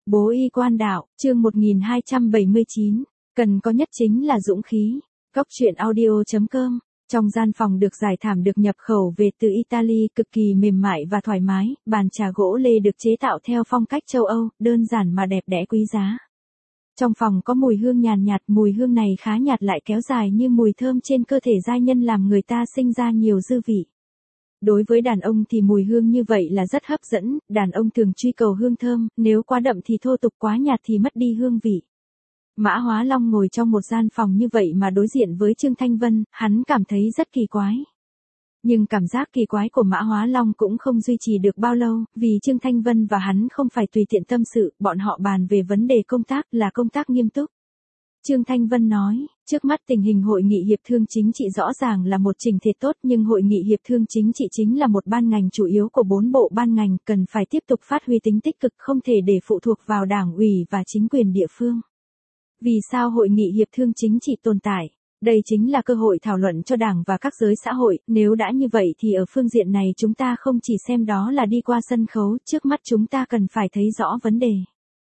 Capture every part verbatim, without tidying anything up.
Bố y quan đạo, chương một nghìn hai trăm bảy mươi chín, cần có nhất chính là dũng khí. Góc truyện audio chấm com. Trong gian phòng được giải thảm được nhập khẩu về từ Italy, cực kỳ mềm mại và thoải mái, bàn trà gỗ lê được chế tạo theo phong cách châu Âu, đơn giản mà đẹp đẽ quý giá. Trong phòng có mùi hương nhàn nhạt, mùi hương này khá nhạt lại kéo dài như mùi thơm trên cơ thể giai nhân làm người ta sinh ra nhiều dư vị. Đối với đàn ông thì mùi hương như vậy là rất hấp dẫn, đàn ông thường truy cầu hương thơm, nếu quá đậm thì thô tục, quá nhạt thì mất đi hương vị. Mã Hóa Long ngồi trong một gian phòng như vậy mà đối diện với Trương Thanh Vân, hắn cảm thấy rất kỳ quái. Nhưng cảm giác kỳ quái của Mã Hóa Long cũng không duy trì được bao lâu, vì Trương Thanh Vân và hắn không phải tùy tiện tâm sự, bọn họ bàn về vấn đề công tác, là công tác nghiêm túc. Trương Thanh Vân nói, trước mắt tình hình Hội nghị Hiệp thương Chính trị rõ ràng là một trình thể tốt, nhưng Hội nghị Hiệp thương Chính trị chính là một ban ngành chủ yếu của bốn bộ ban ngành, cần phải tiếp tục phát huy tính tích cực, không thể để phụ thuộc vào đảng ủy và chính quyền địa phương. Vì sao Hội nghị Hiệp thương Chính trị tồn tại? Đây chính là cơ hội thảo luận cho Đảng và các giới xã hội, nếu đã như vậy thì ở phương diện này chúng ta không chỉ xem đó là đi qua sân khấu, trước mắt chúng ta cần phải thấy rõ vấn đề.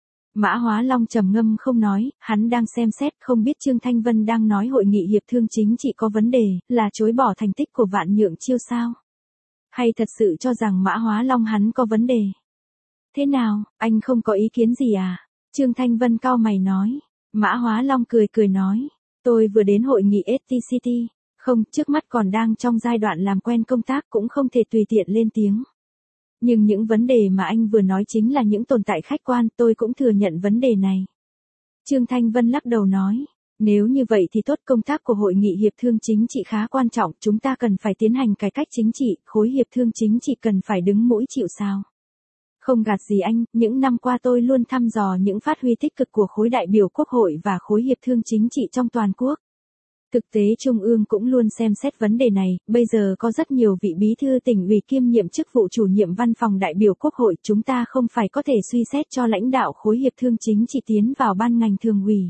Mã Hóa Long trầm ngâm không nói, hắn đang xem xét, không biết Trương Thanh Vân đang nói Hội nghị Hiệp thương Chính trị có vấn đề, là chối bỏ thành tích của Vạn Nhượng Chiêu sao? Hay thật sự cho rằng Mã Hóa Long hắn có vấn đề? Thế nào, anh không có ý kiến gì à? Trương Thanh Vân cau mày nói. Mã Hóa Long cười cười nói, tôi vừa đến hội nghị ét tê xê tê, không, trước mắt còn đang trong giai đoạn làm quen công tác, cũng không thể tùy tiện lên tiếng. Nhưng những vấn đề mà anh vừa nói chính là những tồn tại khách quan, tôi cũng thừa nhận vấn đề này. Trương Thanh Vân lắc đầu nói, nếu như vậy thì tốt, công tác của Hội nghị Hiệp thương Chính trị khá quan trọng, chúng ta cần phải tiến hành cải cách chính trị, khối Hiệp thương Chính trị cần phải đứng mũi chịu sào. Không gạt gì anh, những năm qua tôi luôn thăm dò những phát huy tích cực của khối đại biểu Quốc hội và khối Hiệp thương Chính trị trong toàn quốc. Thực tế Trung ương cũng luôn xem xét vấn đề này, bây giờ có rất nhiều vị bí thư tỉnh ủy kiêm nhiệm chức vụ chủ nhiệm văn phòng đại biểu Quốc hội, chúng ta không phải có thể suy xét cho lãnh đạo khối Hiệp thương Chính trị tiến vào ban ngành thường ủy.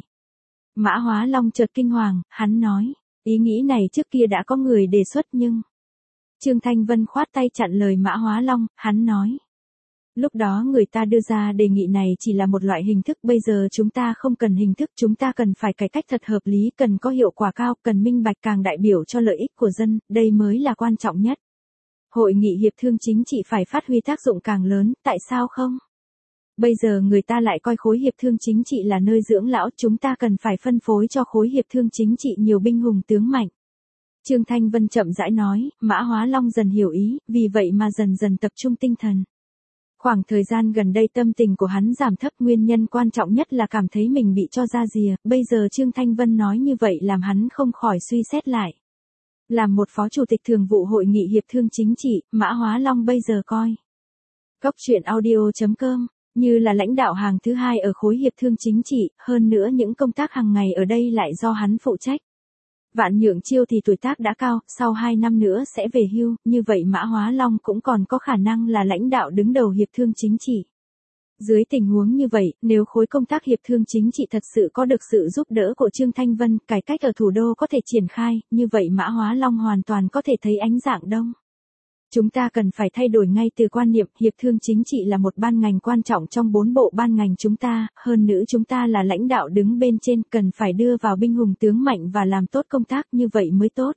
Mã Hóa Long chợt kinh hoàng, hắn nói, ý nghĩ này trước kia đã có người đề xuất nhưng... Trương Thanh Vân khoát tay chặn lời Mã Hóa Long, hắn nói. Lúc đó người ta đưa ra đề nghị này chỉ là một loại hình thức, bây giờ chúng ta không cần hình thức, chúng ta cần phải cải cách thật hợp lý, cần có hiệu quả cao, cần minh bạch, càng đại biểu cho lợi ích của dân, đây mới là quan trọng nhất. Hội nghị Hiệp thương Chính trị phải phát huy tác dụng càng lớn, tại sao không? Bây giờ người ta lại coi khối Hiệp thương Chính trị là nơi dưỡng lão, chúng ta cần phải phân phối cho khối Hiệp thương Chính trị nhiều binh hùng tướng mạnh. Trương Thanh Vân chậm rãi nói, Mã Hóa Long dần hiểu ý, vì vậy mà dần dần tập trung tinh thần. Khoảng thời gian gần đây tâm tình của hắn giảm thấp, nguyên nhân quan trọng nhất là cảm thấy mình bị cho ra rìa, bây giờ Trương Thanh Vân nói như vậy làm hắn không khỏi suy xét lại. Làm một phó chủ tịch thường vụ Hội nghị Hiệp thương Chính trị, Mã Hóa Long bây giờ coi. Góc truyện audio chấm com, như là lãnh đạo hàng thứ hai ở khối Hiệp thương Chính trị, hơn nữa những công tác hàng ngày ở đây lại do hắn phụ trách. Vạn Nhượng Chiêu thì tuổi tác đã cao, sau hai năm nữa sẽ về hưu, như vậy Mã Hóa Long cũng còn có khả năng là lãnh đạo đứng đầu Hiệp thương Chính trị. Dưới tình huống như vậy, nếu khối công tác Hiệp thương Chính trị thật sự có được sự giúp đỡ của Trương Thanh Vân, cải cách ở thủ đô có thể triển khai, như vậy Mã Hóa Long hoàn toàn có thể thấy ánh dạng đông. Chúng ta cần phải thay đổi ngay từ quan niệm, Hiệp thương Chính trị là một ban ngành quan trọng trong bốn bộ ban ngành chúng ta, hơn nữa chúng ta là lãnh đạo đứng bên trên, cần phải đưa vào binh hùng tướng mạnh và làm tốt công tác, như vậy mới tốt.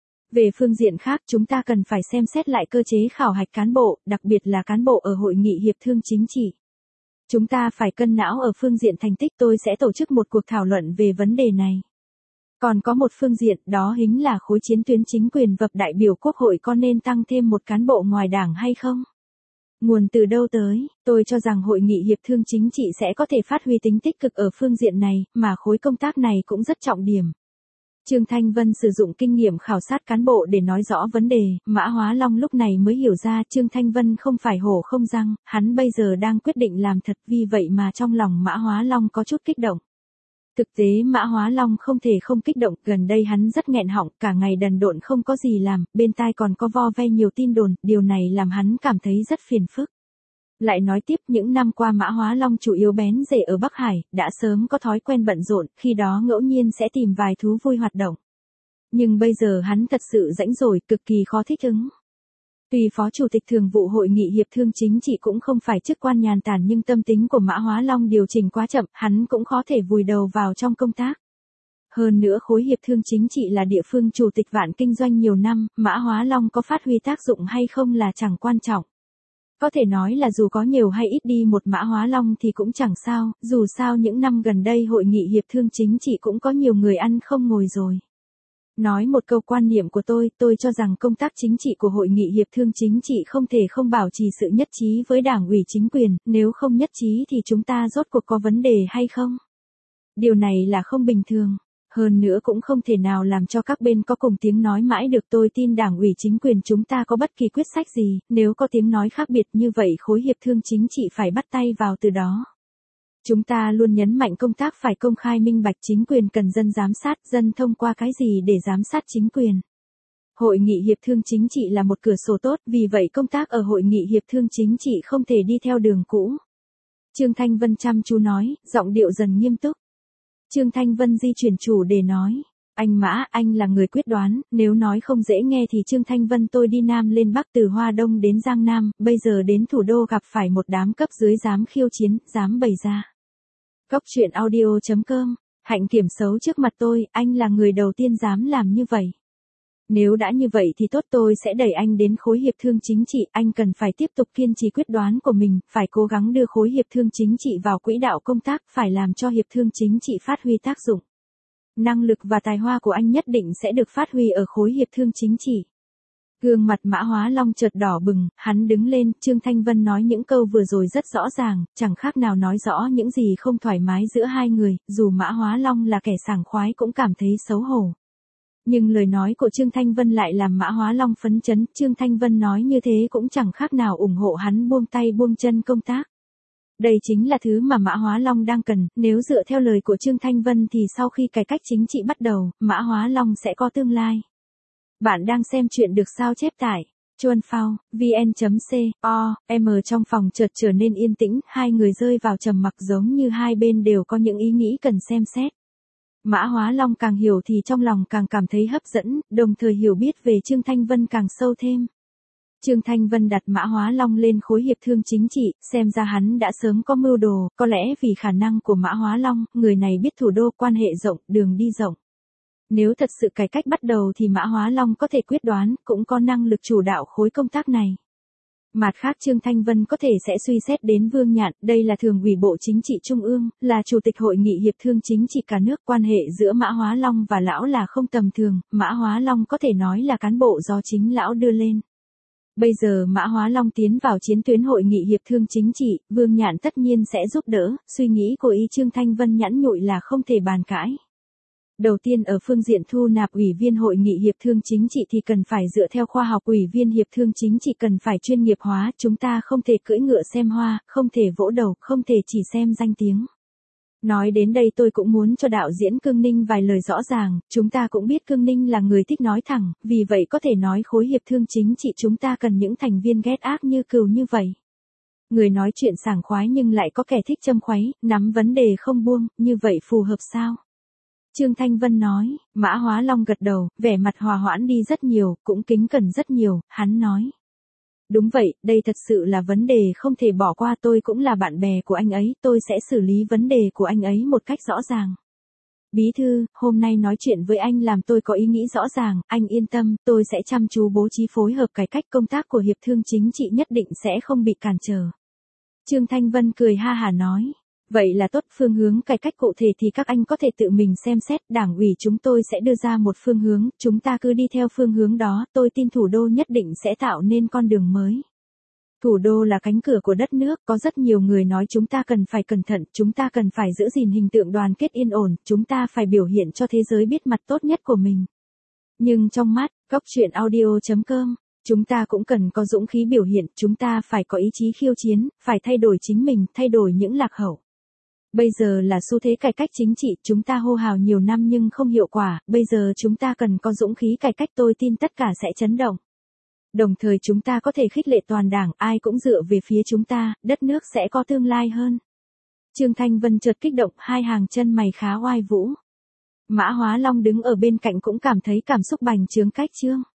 Về phương diện khác, chúng ta cần phải xem xét lại cơ chế khảo hạch cán bộ, đặc biệt là cán bộ ở Hội nghị Hiệp thương Chính trị. Chúng ta phải cân não ở phương diện thành tích, tôi sẽ tổ chức một cuộc thảo luận về vấn đề này. Còn có một phương diện, đó chính là khối chiến tuyến chính quyền và đại biểu Quốc hội có nên tăng thêm một cán bộ ngoài đảng hay không? Nguồn từ đâu tới? Tôi cho rằng Hội nghị Hiệp thương Chính trị sẽ có thể phát huy tính tích cực ở phương diện này, mà khối công tác này cũng rất trọng điểm. Trương Thanh Vân sử dụng kinh nghiệm khảo sát cán bộ để nói rõ vấn đề, Mã Hóa Long lúc này mới hiểu ra Trương Thanh Vân không phải hổ không răng, hắn bây giờ đang quyết định làm thật, vì vậy mà trong lòng Mã Hóa Long có chút kích động. Thực tế Mã Hóa Long không thể không kích động, gần đây hắn rất nghẹn họng, cả ngày đần độn không có gì làm, bên tai còn có vo ve nhiều tin đồn, điều này làm hắn cảm thấy rất phiền phức. Lại nói tiếp, những năm qua Mã Hóa Long chủ yếu bén rễ ở Bắc Hải, đã sớm có thói quen bận rộn, khi đó ngẫu nhiên sẽ tìm vài thú vui hoạt động. Nhưng bây giờ hắn thật sự rãnh rồi, cực kỳ khó thích ứng. Tuy Phó Chủ tịch Thường vụ Hội nghị Hiệp thương Chính trị cũng không phải chức quan nhàn tản nhưng tâm tính của Mã Hóa Long điều chỉnh quá chậm, hắn cũng khó thể vùi đầu vào trong công tác. Hơn nữa khối Hiệp thương Chính trị là địa phương Chủ tịch Vạn kinh doanh nhiều năm, Mã Hóa Long có phát huy tác dụng hay không là chẳng quan trọng. Có thể nói là dù có nhiều hay ít đi một Mã Hóa Long thì cũng chẳng sao, dù sao những năm gần đây Hội nghị Hiệp thương Chính trị cũng có nhiều người ăn không ngồi rồi. Nói một câu quan niệm của tôi, tôi cho rằng công tác chính trị của Hội nghị Hiệp thương Chính trị không thể không bảo trì sự nhất trí với Đảng ủy chính quyền, nếu không nhất trí thì chúng ta rốt cuộc có vấn đề hay không? Điều này là không bình thường. Hơn nữa cũng không thể nào làm cho các bên có cùng tiếng nói mãi được. Tôi tin Đảng ủy chính quyền chúng ta có bất kỳ quyết sách gì, nếu có tiếng nói khác biệt như vậy khối Hiệp thương Chính trị phải bắt tay vào từ đó. Chúng ta luôn nhấn mạnh công tác phải công khai minh bạch, chính quyền cần dân giám sát, dân thông qua cái gì để giám sát chính quyền. Hội nghị Hiệp thương Chính trị là một cửa sổ tốt, vì vậy công tác ở Hội nghị Hiệp thương Chính trị không thể đi theo đường cũ. Trương Thanh Vân chăm chú nói, giọng điệu dần nghiêm túc. Trương Thanh Vân di chuyển chủ đề nói, anh Mã, anh là người quyết đoán, nếu nói không dễ nghe thì Trương Thanh Vân tôi đi Nam lên Bắc từ Hoa Đông đến Giang Nam, bây giờ đến thủ đô gặp phải một đám cấp dưới dám khiêu chiến, dám bày ra. Cốc truyện audio chấm com, hạnh kiểm xấu trước mặt tôi, anh là người đầu tiên dám làm như vậy. Nếu đã như vậy thì tốt, tôi sẽ đẩy anh đến khối Hiệp thương Chính trị, anh cần phải tiếp tục kiên trì quyết đoán của mình, phải cố gắng đưa khối Hiệp thương Chính trị vào quỹ đạo công tác, phải làm cho Hiệp thương Chính trị phát huy tác dụng. Năng lực và tài hoa của anh nhất định sẽ được phát huy ở khối Hiệp thương Chính trị. Gương mặt Mã Hóa Long chợt đỏ bừng, hắn đứng lên, Trương Thanh Vân nói những câu vừa rồi rất rõ ràng, chẳng khác nào nói rõ những gì không thoải mái giữa hai người, dù Mã Hóa Long là kẻ sảng khoái cũng cảm thấy xấu hổ. Nhưng lời nói của Trương Thanh Vân lại làm Mã Hóa Long phấn chấn, Trương Thanh Vân nói như thế cũng chẳng khác nào ủng hộ hắn buông tay buông chân công tác. Đây chính là thứ mà Mã Hóa Long đang cần, nếu dựa theo lời của Trương Thanh Vân thì sau khi cải cách chính trị bắt đầu, Mã Hóa Long sẽ có tương lai. Bạn đang xem chuyện được sao chép tại chuan phao vn chấm com trong phòng chợt trở nên yên tĩnh, hai người rơi vào trầm mặc giống như hai bên đều có những ý nghĩ cần xem xét. Mã Hóa Long càng hiểu thì trong lòng càng cảm thấy hấp dẫn, đồng thời hiểu biết về Trương Thanh Vân càng sâu thêm. Trương Thanh Vân đặt Mã Hóa Long lên khối Hiệp thương Chính trị, xem ra hắn đã sớm có mưu đồ, có lẽ vì khả năng của Mã Hóa Long, người này biết thủ đô, quan hệ rộng, đường đi rộng. Nếu thật sự cải cách bắt đầu thì Mã Hóa Long có thể quyết đoán, cũng có năng lực chủ đạo khối công tác này. Mặt khác Trương Thanh Vân có thể sẽ suy xét đến Vương Nhạn, đây là Thường ủy Bộ Chính trị Trung ương, là Chủ tịch Hội nghị Hiệp thương Chính trị cả nước, quan hệ giữa Mã Hóa Long và lão là không tầm thường, Mã Hóa Long có thể nói là cán bộ do chính lão đưa lên. Bây giờ Mã Hóa Long tiến vào chiến tuyến Hội nghị Hiệp thương Chính trị, Vương Nhạn tất nhiên sẽ giúp đỡ, suy nghĩ của ý Trương Thanh Vân nhẵn nhụi là không thể bàn cãi. Đầu tiên ở phương diện thu nạp ủy viên Hội nghị Hiệp thương Chính trị thì cần phải dựa theo khoa học, ủy viên Hiệp thương Chính trị cần phải chuyên nghiệp hóa, chúng ta không thể cưỡi ngựa xem hoa, không thể vỗ đầu, không thể chỉ xem danh tiếng. Nói đến đây tôi cũng muốn cho đạo diễn Cương Ninh vài lời rõ ràng, chúng ta cũng biết Cương Ninh là người thích nói thẳng, vì vậy có thể nói khối Hiệp thương Chính trị chúng ta cần những thành viên ghét ác như Cừu như vậy. Người nói chuyện sảng khoái nhưng lại có kẻ thích châm khuấy, nắm vấn đề không buông, như vậy phù hợp sao? Trương Thanh Vân nói, Mã Hóa Long gật đầu, vẻ mặt hòa hoãn đi rất nhiều, cũng kính cẩn rất nhiều, hắn nói. Đúng vậy, đây thật sự là vấn đề không thể bỏ qua, tôi cũng là bạn bè của anh ấy, tôi sẽ xử lý vấn đề của anh ấy một cách rõ ràng. Bí thư, hôm nay nói chuyện với anh làm tôi có ý nghĩ rõ ràng, anh yên tâm, tôi sẽ chăm chú bố trí phối hợp cải cách, công tác của Hiệp thương Chính trị nhất định sẽ không bị cản trở. Trương Thanh Vân cười ha hả nói. Vậy là tốt, phương hướng cải cách cụ thể thì các anh có thể tự mình xem xét, đảng ủy chúng tôi sẽ đưa ra một phương hướng, chúng ta cứ đi theo phương hướng đó, tôi tin thủ đô nhất định sẽ tạo nên con đường mới. Thủ đô là cánh cửa của đất nước, có rất nhiều người nói chúng ta cần phải cẩn thận, chúng ta cần phải giữ gìn hình tượng đoàn kết yên ổn, chúng ta phải biểu hiện cho thế giới biết mặt tốt nhất của mình. Nhưng trong mắt, cốc truyện audio chấm com, chúng ta cũng cần có dũng khí biểu hiện, chúng ta phải có ý chí khiêu chiến, phải thay đổi chính mình, thay đổi những lạc hậu. Bây giờ là xu thế cải cách chính trị, chúng ta hô hào nhiều năm nhưng không hiệu quả, bây giờ chúng ta cần có dũng khí cải cách, tôi tin tất cả sẽ chấn động. Đồng thời chúng ta có thể khích lệ toàn đảng, ai cũng dựa về phía chúng ta, đất nước sẽ có tương lai hơn. Trương Thanh Vân chợt kích động, hai hàng chân mày khá oai vũ. Mã Hóa Long đứng ở bên cạnh cũng cảm thấy cảm xúc bành trướng cách trương.